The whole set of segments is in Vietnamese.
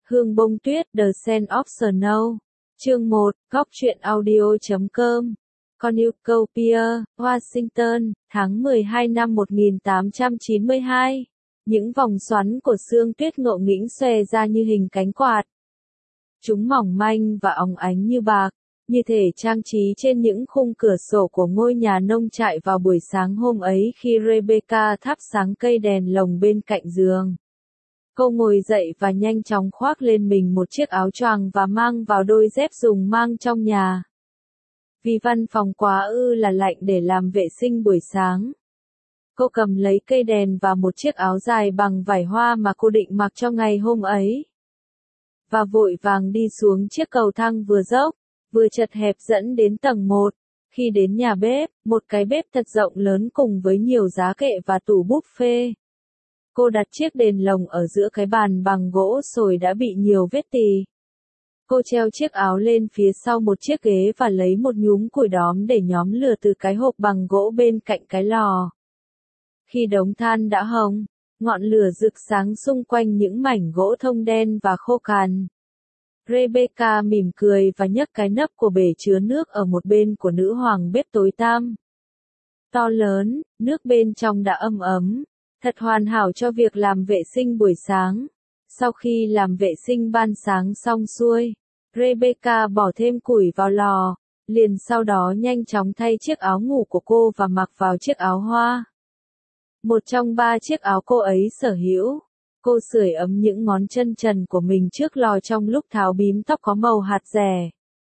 Hương bông tuyết, The Scent of Snow. Chương 1, Góc truyện audio.com. Cornucopia, Washington, tháng 12 năm 1892. Những vòng xoắn của sương tuyết ngộ nghĩnh xòe ra như hình cánh quạt. Chúng mỏng manh và óng ánh như bạc, như thể trang trí trên những khung cửa sổ của ngôi nhà nông trại vào buổi sáng hôm ấy khi Rebecca thắp sáng cây đèn lồng bên cạnh giường. Cô ngồi dậy và nhanh chóng khoác lên mình một chiếc áo choàng và mang vào đôi dép dùng mang trong nhà. Vì văn phòng quá là lạnh để làm vệ sinh buổi sáng. Cô cầm lấy cây đèn và một chiếc áo dài bằng vải hoa mà cô định mặc cho ngày hôm ấy. Và vội vàng đi xuống chiếc cầu thang vừa dốc, vừa chật hẹp dẫn đến tầng 1. Khi đến nhà bếp, một cái bếp thật rộng lớn cùng với nhiều giá kệ và tủ buffet. Cô đặt chiếc đèn lồng ở giữa cái bàn bằng gỗ sồi đã bị nhiều vết tì. Cô treo chiếc áo lên phía sau một chiếc ghế và lấy một nhúm củi đóm để nhóm lửa từ cái hộp bằng gỗ bên cạnh cái lò. Khi đống than đã hồng, ngọn lửa rực sáng xung quanh những mảnh gỗ thông đen và khô cằn. Rebecca mỉm cười và nhấc cái nắp của bể chứa nước ở một bên của nữ hoàng bếp tối tăm. To lớn, nước bên trong đã ấm ấm, thật hoàn hảo cho việc làm vệ sinh buổi sáng. Sau khi làm vệ sinh ban sáng xong xuôi, Rebecca bỏ thêm củi vào lò, liền sau đó nhanh chóng thay chiếc áo ngủ của cô và mặc vào chiếc áo hoa. Một trong 3 chiếc áo cô ấy sở hữu. Cô sưởi ấm những ngón chân trần của mình trước lò trong lúc tháo bím tóc có màu hạt dẻ.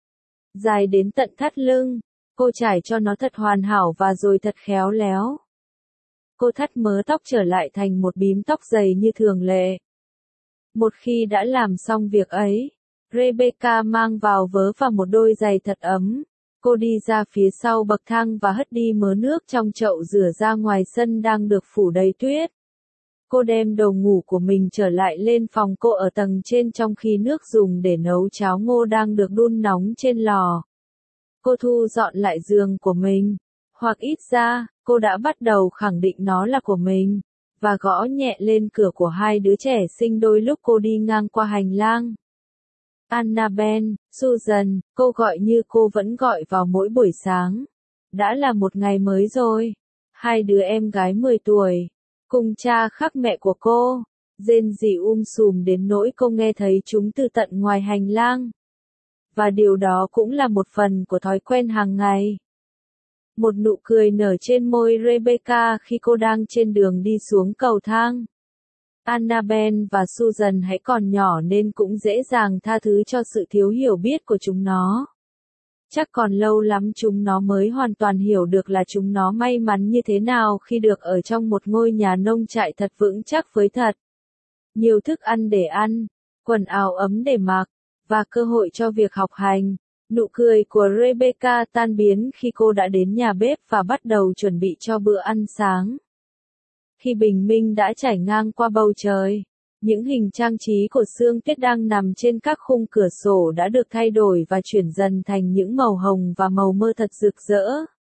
Dài đến tận thắt lưng, cô trải cho nó thật hoàn hảo và rồi thật khéo léo. Cô thắt mớ tóc trở lại thành một bím tóc dày như thường lệ. Một khi đã làm xong việc ấy, Rebecca mang vào vớ và một đôi giày thật ấm. Cô đi ra phía sau bậc thang và hất đi mớ nước trong chậu rửa ra ngoài sân đang được phủ đầy tuyết. Cô đem đồ ngủ của mình trở lại lên phòng cô ở tầng trên trong khi nước dùng để nấu cháo ngô đang được đun nóng trên lò. Cô thu dọn lại giường của mình, hoặc ít ra, cô đã bắt đầu khẳng định nó là của mình, và gõ nhẹ lên cửa của 2 đứa trẻ sinh đôi lúc cô đi ngang qua hành lang. Annabelle, Susan, cô gọi như cô vẫn gọi vào mỗi buổi sáng. Đã là một ngày mới rồi. 2 đứa em gái 10 tuổi. Cùng cha khác mẹ của cô, rên rỉ sùm đến nỗi cô nghe thấy chúng từ tận ngoài hành lang. Và điều đó cũng là một phần của thói quen hàng ngày. Một nụ cười nở trên môi Rebecca khi cô đang trên đường đi xuống cầu thang. Annabelle và Susan hãy còn nhỏ nên cũng dễ dàng tha thứ cho sự thiếu hiểu biết của chúng nó. Chắc còn lâu lắm chúng nó mới hoàn toàn hiểu được là chúng nó may mắn như thế nào khi được ở trong một ngôi nhà nông trại thật vững chắc với thật nhiều thức ăn để ăn, quần áo ấm để mặc, và cơ hội cho việc học hành. Nụ cười của Rebecca tan biến khi cô đã đến nhà bếp và bắt đầu chuẩn bị cho bữa ăn sáng. Khi bình minh đã trải ngang qua bầu trời, những hình trang trí của sương tuyết đang nằm trên các khung cửa sổ đã được thay đổi và chuyển dần thành những màu hồng và màu mơ thật rực rỡ.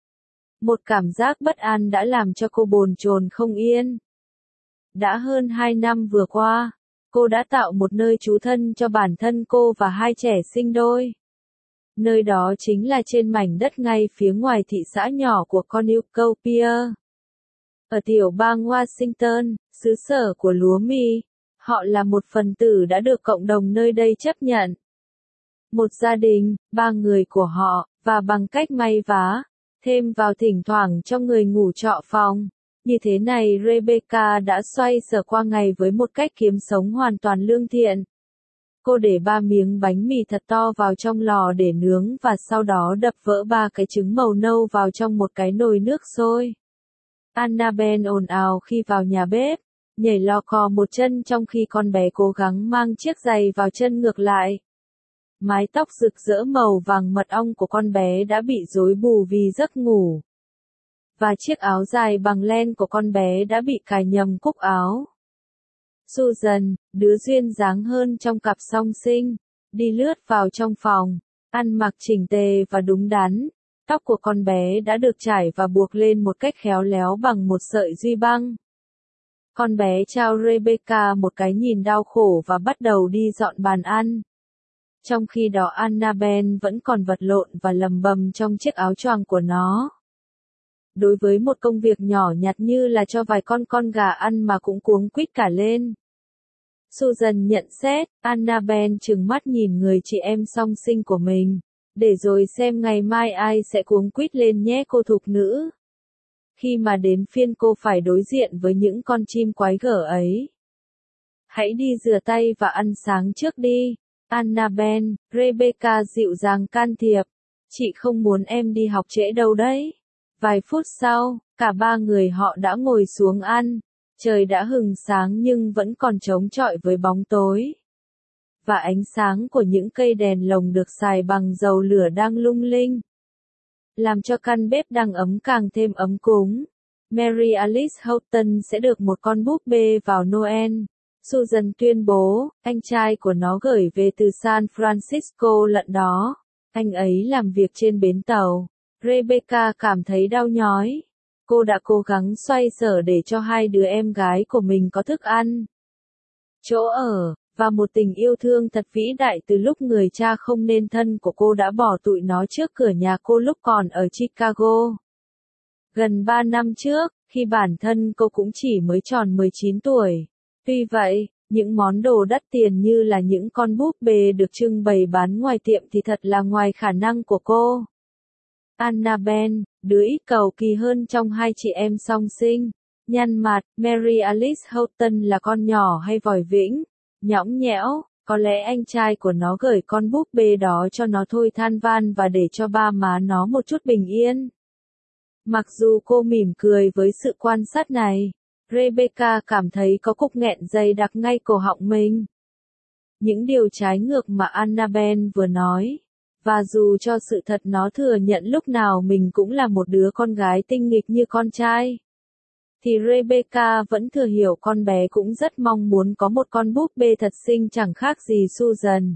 Một cảm giác bất an đã làm cho cô bồn chồn không yên. Đã hơn 2 năm vừa qua, cô đã tạo một nơi trú thân cho bản thân cô và 2 trẻ sinh đôi. Nơi đó chính là trên mảnh đất ngay phía ngoài thị xã nhỏ của Cornucopia. Ở tiểu bang Washington, xứ sở của lúa mì, họ là một phần tử đã được cộng đồng nơi đây chấp nhận. Một gia đình, 3 người của họ, và bằng cách may vá, thêm vào thỉnh thoảng cho người ngủ trọ phòng. Như thế này Rebecca đã xoay sở qua ngày với một cách kiếm sống hoàn toàn lương thiện. Cô để 3 miếng bánh mì thật to vào trong lò để nướng và sau đó đập vỡ 3 cái trứng màu nâu vào trong một cái nồi nước sôi. Annabelle ồn ào khi vào nhà bếp, nhảy lò cò một chân trong khi con bé cố gắng mang chiếc giày vào chân ngược lại. Mái tóc rực rỡ màu vàng mật ong của con bé đã bị rối bù vì giấc ngủ. Và chiếc áo dài bằng len của con bé đã bị cài nhầm cúc áo. Susan, đứa duyên dáng hơn trong cặp song sinh, đi lướt vào trong phòng, ăn mặc chỉnh tề và đúng đắn. Tóc của con bé đã được trải và buộc lên một cách khéo léo bằng một sợi duy băng. Con bé trao Rebecca một cái nhìn đau khổ và bắt đầu đi dọn bàn ăn. Trong khi đó Annabelle vẫn còn vật lộn và lầm bầm trong chiếc áo choàng của nó. Đối với một công việc nhỏ nhặt như là cho vài con gà ăn mà cũng cuống quýt cả lên. Susan nhận xét, Annabelle trừng mắt nhìn người chị em song sinh của mình. Để rồi xem ngày mai ai sẽ cuống quýt lên nhé cô thục nữ. Khi mà đến phiên cô phải đối diện với những con chim quái gở ấy. Hãy đi rửa tay và ăn sáng trước đi. Annabelle, Rebecca dịu dàng can thiệp. Chị không muốn em đi học trễ đâu đấy. Vài phút sau, cả ba người họ đã ngồi xuống ăn. Trời đã hừng sáng nhưng vẫn còn trống trọi với bóng tối. Và ánh sáng của những cây đèn lồng được xài bằng dầu lửa đang lung linh. Làm cho căn bếp đang ấm càng thêm ấm cúng. Mary Alice Houghton sẽ được một con búp bê vào Noel. Susan tuyên bố, anh trai của nó gửi về từ San Francisco lận đó. Anh ấy làm việc trên bến tàu. Rebecca cảm thấy đau nhói. Cô đã cố gắng xoay sở để cho hai đứa em gái của mình có thức ăn, chỗ ở, và một tình yêu thương thật vĩ đại từ lúc người cha không nên thân của cô đã bỏ tụi nó trước cửa nhà cô lúc còn ở Chicago. Gần 3 năm trước, khi bản thân cô cũng chỉ mới tròn 19 tuổi. Tuy vậy, những món đồ đắt tiền như là những con búp bê được trưng bày bán ngoài tiệm thì thật là ngoài khả năng của cô. Annabelle, đứa ít cầu kỳ hơn trong hai chị em song sinh, nhăn mặt. Mary Alice Houghton là con nhỏ hay vòi vĩnh, nhõng nhẽo, có lẽ anh trai của nó gửi con búp bê đó cho nó thôi than van và để cho ba má nó một chút bình yên. Mặc dù cô mỉm cười với sự quan sát này, Rebecca cảm thấy có cục nghẹn dày đặc ngay cổ họng mình. Những điều trái ngược mà Annabelle vừa nói. Và dù cho sự thật nó thừa nhận lúc nào mình cũng là một đứa con gái tinh nghịch như con trai, thì Rebecca vẫn thừa hiểu con bé cũng rất mong muốn có một con búp bê thật xinh chẳng khác gì Susan.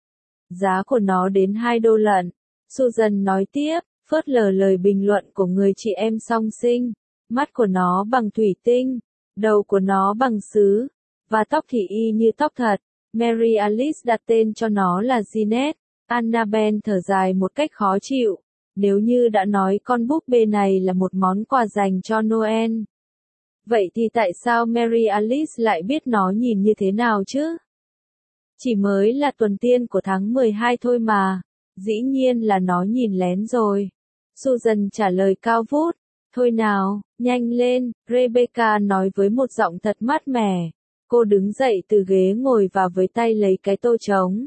Giá của nó đến $2 lận. Susan nói tiếp, phớt lờ lời bình luận của người chị em song sinh. Mắt của nó bằng thủy tinh, đầu của nó bằng sứ, và tóc thì y như tóc thật. Mary Alice đặt tên cho nó là Jeanette. Annabelle thở dài một cách khó chịu. Nếu như đã nói con búp bê này là một món quà dành cho Noel, vậy thì tại sao Mary Alice lại biết nó nhìn như thế nào chứ? Chỉ mới là tuần tiên của tháng 12 thôi mà. Dĩ nhiên là nó nhìn lén rồi. Susan trả lời cao vút. Thôi nào, nhanh lên, Rebecca nói với một giọng thật mát mẻ. Cô đứng dậy từ ghế ngồi và với tay lấy cái tô trống,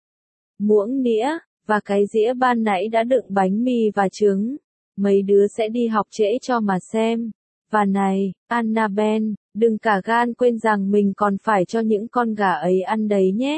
muỗng nĩa, và cái dĩa ban nãy đã đựng bánh mì và trứng. Mấy đứa sẽ đi học trễ cho mà xem. Và này, Annabelle, đừng cả gan quên rằng mình còn phải cho những con gà ấy ăn đấy nhé.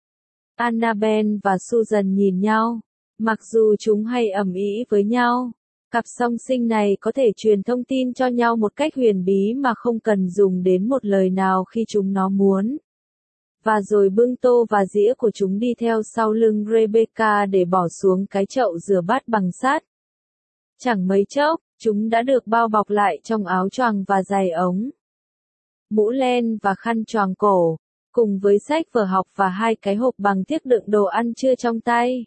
Annabelle và Susan nhìn nhau. Mặc dù chúng hay ầm ĩ với nhau, cặp song sinh này có thể truyền thông tin cho nhau một cách huyền bí mà không cần dùng đến một lời nào khi chúng nó muốn. Và rồi bưng tô và dĩa của chúng đi theo sau lưng Rebecca để bỏ xuống cái chậu rửa bát bằng sắt. Chẳng mấy chốc, chúng đã được bao bọc lại trong áo choàng và giày ống, mũ len và khăn choàng cổ, cùng với sách vở học và hai cái hộp bằng thiếc đựng đồ ăn trưa trong tay.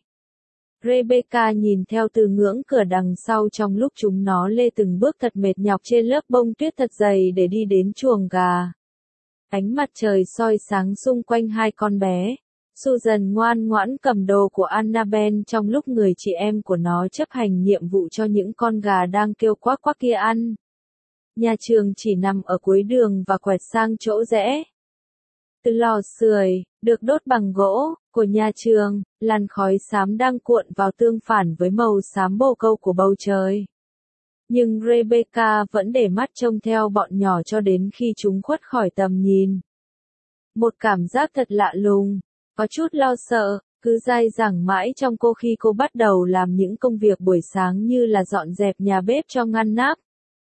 Rebecca nhìn theo từ ngưỡng cửa đằng sau trong lúc chúng nó lê từng bước thật mệt nhọc trên lớp bông tuyết thật dày để đi đến chuồng gà. Ánh mặt trời soi sáng xung quanh hai con bé. Susan ngoan ngoãn cầm đồ của Annabelle trong lúc người chị em của nó chấp hành nhiệm vụ cho những con gà đang kêu quác quác kia ăn. Nhà trường chỉ nằm ở cuối đường và quẹt sang chỗ rẽ. Từ lò sưởi, được đốt bằng gỗ, của nhà trường, làn khói xám đang cuộn vào tương phản với màu xám bồ câu của bầu trời. Nhưng Rebecca vẫn để mắt trông theo bọn nhỏ cho đến khi chúng khuất khỏi tầm nhìn. Một cảm giác thật lạ lùng, có chút lo sợ, cứ dai dẳng mãi trong cô khi cô bắt đầu làm những công việc buổi sáng như là dọn dẹp nhà bếp cho ngăn nắp,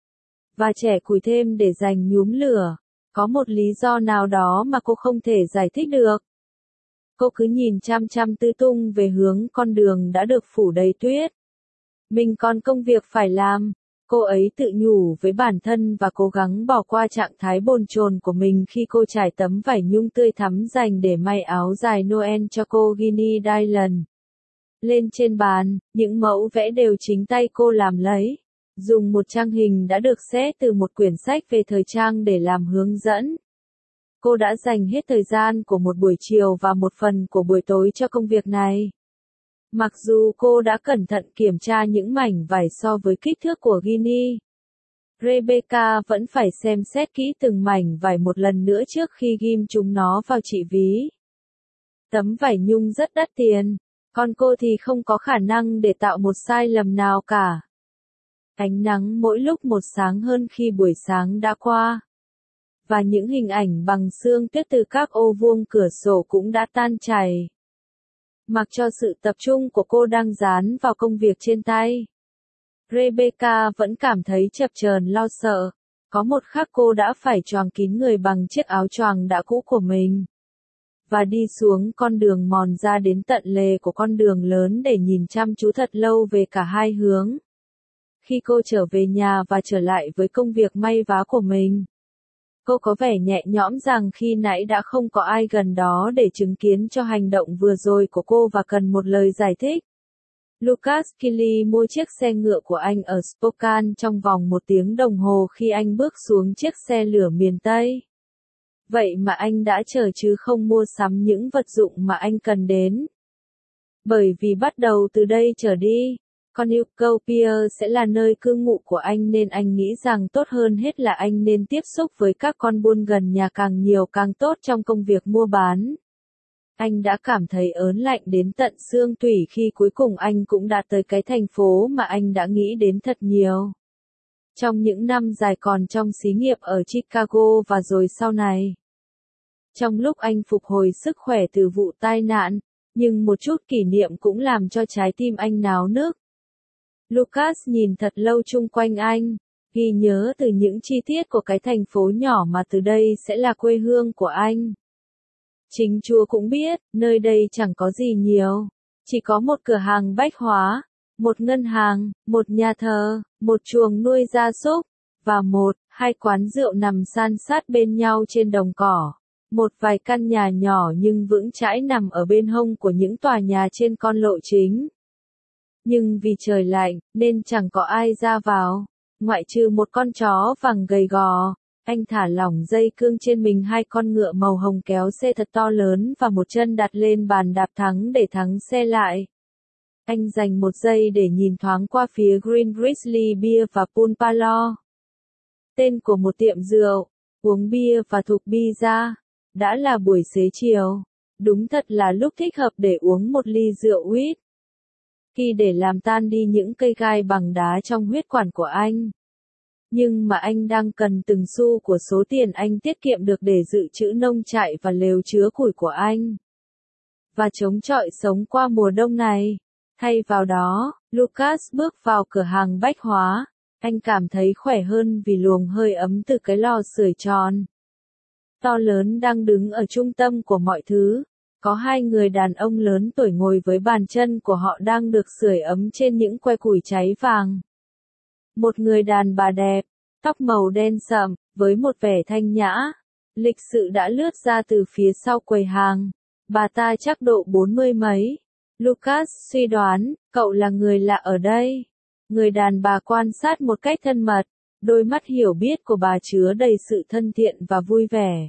và chẻ củi thêm để dành nhúm lửa. Có một lý do nào đó mà cô không thể giải thích được. Cô cứ nhìn chăm chăm tư tung về hướng con đường đã được phủ đầy tuyết. Mình còn công việc phải làm. Cô ấy tự nhủ với bản thân và cố gắng bỏ qua trạng thái bồn chồn của mình khi cô trải tấm vải nhung tươi thắm dành để may áo dài Noel cho cô Ginny Dylan. Lên trên bàn, những mẫu vẽ đều chính tay cô làm lấy. Dùng một trang hình đã được xé từ một quyển sách về thời trang để làm hướng dẫn. Cô đã dành hết thời gian của một buổi chiều và một phần của buổi tối cho công việc này. Mặc dù cô đã cẩn thận kiểm tra những mảnh vải so với kích thước của Ginny, Rebecca vẫn phải xem xét kỹ từng mảnh vải một lần nữa trước khi ghim chúng nó vào chỉ ví. Tấm vải nhung rất đắt tiền, còn cô thì không có khả năng để tạo một sai lầm nào cả. Ánh nắng mỗi lúc một sáng hơn khi buổi sáng đã qua. Và những hình ảnh bằng xương tuyết từ các ô vuông cửa sổ cũng đã tan chảy. Mặc cho sự tập trung của cô đang dán vào công việc trên tay, Rebecca vẫn cảm thấy chập chờn lo sợ. Có một khắc cô đã phải choàng kín người bằng chiếc áo choàng đã cũ của mình. Và đi xuống con đường mòn ra đến tận lề của con đường lớn để nhìn chăm chú thật lâu về cả hai hướng. Khi cô trở về nhà và trở lại với công việc may vá của mình, cô có vẻ nhẹ nhõm rằng khi nãy đã không có ai gần đó để chứng kiến cho hành động vừa rồi của cô và cần một lời giải thích. Lucas Kelly mua chiếc xe ngựa của anh ở Spokane trong vòng 1 tiếng đồng hồ khi anh bước xuống chiếc xe lửa miền Tây. Vậy mà anh đã chờ chứ không mua sắm những vật dụng mà anh cần đến. Bởi vì bắt đầu từ đây trở đi, Cornucopia sẽ là nơi cư ngụ của anh nên anh nghĩ rằng tốt hơn hết là anh nên tiếp xúc với các con buôn gần nhà càng nhiều càng tốt trong công việc mua bán. Anh đã cảm thấy ớn lạnh đến tận xương tủy khi cuối cùng anh cũng đã tới cái thành phố mà anh đã nghĩ đến thật nhiều. Trong những năm dài còn trong xí nghiệp ở Chicago và rồi sau này. Trong lúc anh phục hồi sức khỏe từ vụ tai nạn, nhưng một chút kỷ niệm cũng làm cho trái tim anh náo nức. Lucas nhìn thật lâu chung quanh anh, ghi nhớ từ những chi tiết của cái thành phố nhỏ mà từ đây sẽ là quê hương của anh. Chính Chúa cũng biết, nơi đây chẳng có gì nhiều. Chỉ có một cửa hàng bách hóa, một ngân hàng, một nhà thờ, một chuồng nuôi gia súc, và 1-2 quán rượu nằm san sát bên nhau trên đồng cỏ. Một vài căn nhà nhỏ nhưng vững chãi nằm ở bên hông của những tòa nhà trên con lộ chính. Nhưng vì trời lạnh, nên chẳng có ai ra vào, ngoại trừ một con chó vàng gầy gò. Anh thả lỏng dây cương trên mình hai con ngựa màu hồng kéo xe thật to lớn và một chân đặt lên bàn đạp thắng để thắng xe lại. Anh dành 1 giây để nhìn thoáng qua phía Green Grizzly Beer và Pool Parlour. Tên của một tiệm rượu, uống bia và thục pizza. Đã là buổi xế chiều. Đúng thật là lúc thích hợp để uống một ly rượu huýt. Khi để làm tan đi những cây gai bằng đá trong huyết quản của anh. Nhưng mà anh đang cần từng xu của số tiền anh tiết kiệm được để dự trữ nông trại và lều chứa củi của anh. Và chống chọi sống qua mùa đông này. Thay vào đó, Lucas bước vào cửa hàng bách hóa. Anh cảm thấy khỏe hơn vì luồng hơi ấm từ cái lò sưởi tròn to lớn đang đứng ở trung tâm của mọi thứ. Có 2 người đàn ông lớn tuổi ngồi với bàn chân của họ đang được sưởi ấm trên những que củi cháy vàng. Một người đàn bà đẹp, tóc màu đen sậm, với một vẻ thanh nhã, lịch sự đã lướt ra từ phía sau quầy hàng. Bà ta chắc độ 40 mấy. Lucas suy đoán, cậu là người lạ ở đây. Người đàn bà quan sát một cách thân mật, đôi mắt hiểu biết của bà chứa đầy sự thân thiện và vui vẻ.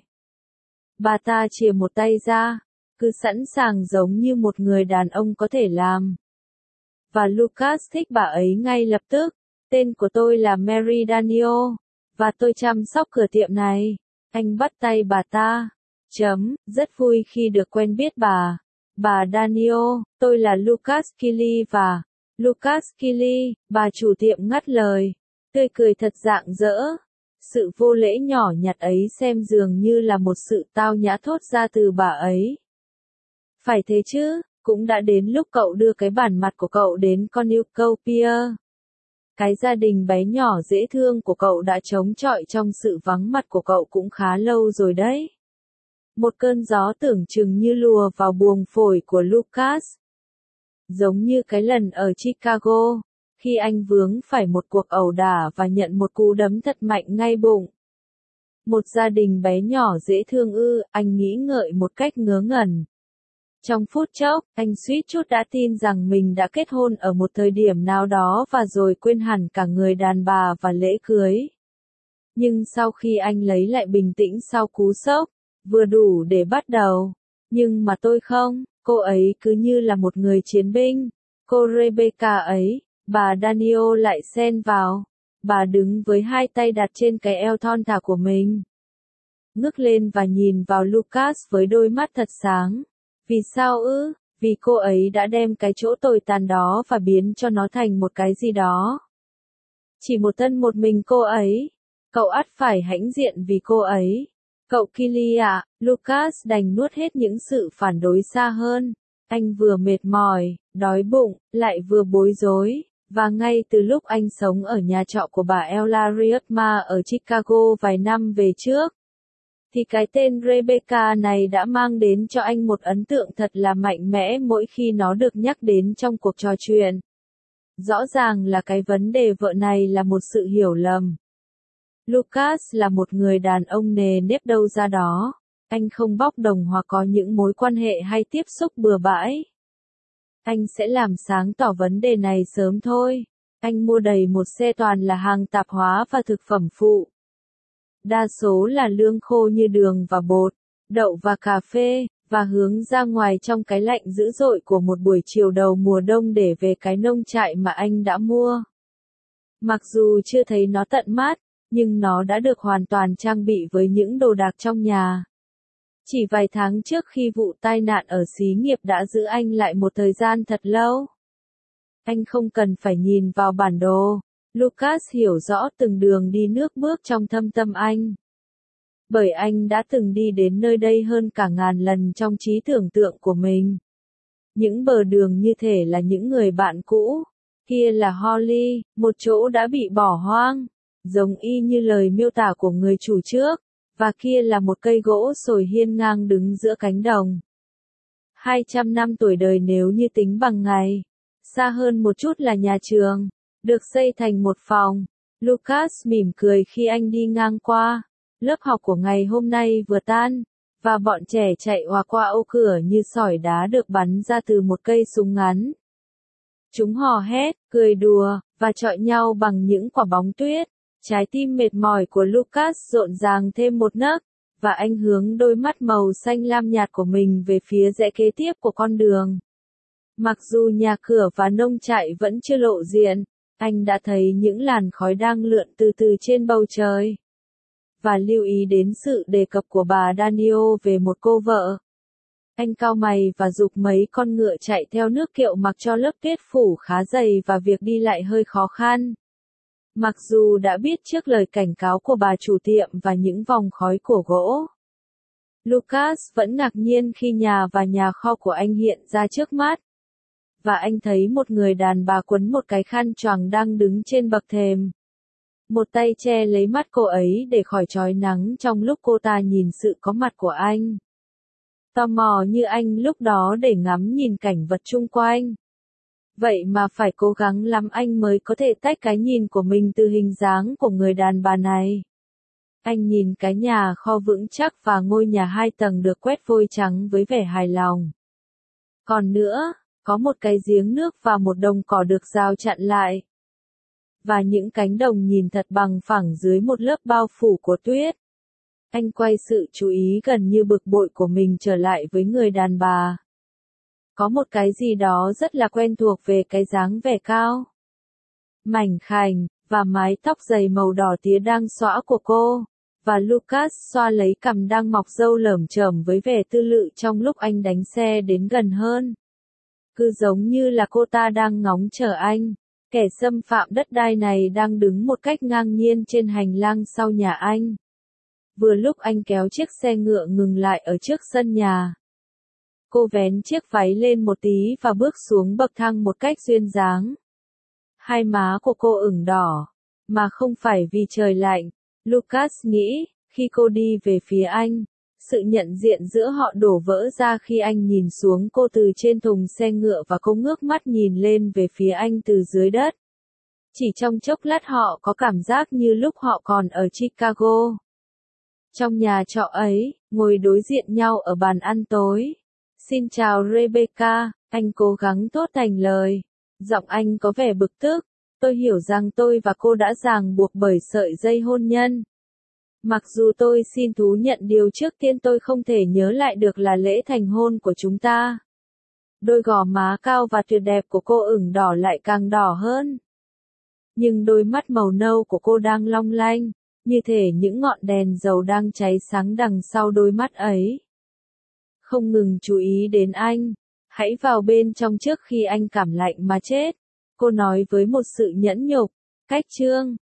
Bà ta chìa một tay ra, cứ sẵn sàng giống như một người đàn ông có thể làm. Và Lucas thích bà ấy ngay lập tức. Tên của tôi là Mary Daniel, và tôi chăm sóc cửa tiệm này. Anh bắt tay bà ta. Rất vui khi được quen biết bà. Bà Daniel, tôi là Lucas Kelly và... Lucas Kelly, bà chủ tiệm ngắt lời. Tươi cười thật rạng rỡ. Sự vô lễ nhỏ nhặt ấy xem dường như là một sự tao nhã thốt ra từ bà ấy. Phải thế chứ, cũng đã đến lúc cậu đưa cái bản mặt của cậu đến Cornucopia. Cái gia đình bé nhỏ dễ thương của cậu đã chống chọi trong sự vắng mặt của cậu cũng khá lâu rồi đấy. Một cơn gió tưởng chừng như lùa vào buồng phổi của Lucas. Giống như cái lần ở Chicago, khi anh vướng phải một cuộc ẩu đả và nhận một cú đấm thật mạnh ngay bụng. Một gia đình bé nhỏ dễ thương ư, anh nghĩ ngợi một cách ngớ ngẩn. Trong phút chốc, anh suýt chút đã tin rằng mình đã kết hôn ở một thời điểm nào đó và rồi quên hẳn cả người đàn bà và lễ cưới. Nhưng sau khi anh lấy lại bình tĩnh sau cú sốc, vừa đủ để bắt đầu. Nhưng mà tôi không, cô ấy cứ như là một người chiến binh. Cô Rebecca ấy, bà Daniel lại xen vào. Bà đứng với hai tay đặt trên cái eo thon thả của mình. Ngước lên và nhìn vào Lucas với đôi mắt thật sáng. Vì sao ư? Vì cô ấy đã đem cái chỗ tồi tàn đó và biến cho nó thành một cái gì đó. Chỉ một thân một mình cô ấy. Cậu ắt phải hãnh diện vì cô ấy. Cậu Killy ạ, Lucas đành nuốt hết những sự phản đối xa hơn. Anh vừa mệt mỏi, đói bụng, lại vừa bối rối. Và ngay từ lúc anh sống ở nhà trọ của bà Ella Riotma ở Chicago vài năm về trước, thì cái tên Rebecca này đã mang đến cho anh một ấn tượng thật là mạnh mẽ mỗi khi nó được nhắc đến trong cuộc trò chuyện. Rõ ràng là cái vấn đề vợ này là một sự hiểu lầm. Lucas là một người đàn ông nề nếp đâu ra đó. Anh không bóc đồng hoặc có những mối quan hệ hay tiếp xúc bừa bãi. Anh sẽ làm sáng tỏ vấn đề này sớm thôi. Anh mua đầy một xe toàn là hàng tạp hóa và thực phẩm phụ. Đa số là lương khô như đường và bột, đậu và cà phê, và hướng ra ngoài trong cái lạnh dữ dội của một buổi chiều đầu mùa đông để về cái nông trại mà anh đã mua. Mặc dù chưa thấy nó tận mắt, nhưng nó đã được hoàn toàn trang bị với những đồ đạc trong nhà. Chỉ vài tháng trước khi vụ tai nạn ở xí nghiệp đã giữ anh lại một thời gian thật lâu. Anh không cần phải nhìn vào bản đồ. Lucas hiểu rõ từng đường đi nước bước trong thâm tâm anh. Bởi anh đã từng đi đến nơi đây hơn cả ngàn lần trong trí tưởng tượng của mình. Những bờ đường như thể là những người bạn cũ. Kia là Holly, một chỗ đã bị bỏ hoang, giống y như lời miêu tả của người chủ trước. Và kia là một cây gỗ sồi hiên ngang đứng giữa cánh đồng. 200 năm tuổi đời nếu như tính bằng ngày. Xa hơn một chút là nhà trường, được xây thành một phòng. Lucas mỉm cười khi anh đi ngang qua. Lớp học của ngày hôm nay vừa tan, và bọn trẻ chạy hòa qua ô cửa như sỏi đá được bắn ra từ một cây súng ngắn. Chúng hò hét, cười đùa, và chọi nhau bằng những quả bóng tuyết. Trái tim mệt mỏi của Lucas rộn ràng thêm một nấc, và anh hướng đôi mắt màu xanh lam nhạt của mình về phía rẽ kế tiếp của con đường. Mặc dù nhà cửa và nông trại vẫn chưa lộ diện, anh đã thấy những làn khói đang lượn từ từ trên bầu trời. Và lưu ý đến sự đề cập của bà Daniel về một cô vợ. Anh cau mày và giục mấy con ngựa chạy theo nước kiệu mặc cho lớp tuyết phủ khá dày và việc đi lại hơi khó khăn. Mặc dù đã biết trước lời cảnh cáo của bà chủ tiệm và những vòng khói của gỗ, Lucas vẫn ngạc nhiên khi nhà và nhà kho của anh hiện ra trước mắt. Và anh thấy một người đàn bà quấn một cái khăn choàng đang đứng trên bậc thềm. Một tay che lấy mắt cô ấy để khỏi chói nắng trong lúc cô ta nhìn sự có mặt của anh. Tò mò như anh lúc đó để ngắm nhìn cảnh vật chung quanh. Vậy mà phải cố gắng lắm anh mới có thể tách cái nhìn của mình từ hình dáng của người đàn bà này. Anh nhìn cái nhà kho vững chắc và ngôi nhà 2 tầng được quét vôi trắng với vẻ hài lòng. Còn nữa, có một cái giếng nước và một đồng cỏ được rào chặn lại. Và những cánh đồng nhìn thật bằng phẳng dưới một lớp bao phủ của tuyết. Anh quay sự chú ý gần như bực bội của mình trở lại với người đàn bà. Có một cái gì đó rất là quen thuộc về cái dáng vẻ cao, mảnh khảnh, và mái tóc dày màu đỏ tía đang xõa của cô. Và Lucas xoa lấy cằm đang mọc râu lởm chởm với vẻ tư lự trong lúc anh đánh xe đến gần hơn. Cứ giống như là cô ta đang ngóng chờ anh. Kẻ xâm phạm đất đai này đang đứng một cách ngang nhiên trên hành lang sau nhà anh. Vừa lúc anh kéo chiếc xe ngựa ngừng lại ở trước sân nhà. Cô vén chiếc váy lên một tí và bước xuống bậc thang một cách duyên dáng. Hai má của cô ửng đỏ, mà không phải vì trời lạnh. Lucas nghĩ, khi cô đi về phía anh, sự nhận diện giữa họ đổ vỡ ra khi anh nhìn xuống cô từ trên thùng xe ngựa và cô ngước mắt nhìn lên về phía anh từ dưới đất. Chỉ trong chốc lát họ có cảm giác như lúc họ còn ở Chicago. Trong nhà trọ ấy, ngồi đối diện nhau ở bàn ăn tối. Xin chào Rebecca, anh cố gắng thốt thành lời. Giọng anh có vẻ bực tức. Tôi hiểu rằng tôi và cô đã ràng buộc bởi sợi dây hôn nhân. Mặc dù tôi xin thú nhận điều trước tiên tôi không thể nhớ lại được là lễ thành hôn của chúng ta. Đôi gò má cao và tuyệt đẹp của cô ửng đỏ lại càng đỏ hơn. Nhưng đôi mắt màu nâu của cô đang long lanh, như thể những ngọn đèn dầu đang cháy sáng đằng sau đôi mắt ấy. Không ngừng chú ý đến anh. Hãy vào bên trong trước khi anh cảm lạnh mà chết. Cô nói với một sự nhẫn nhục. Cách chương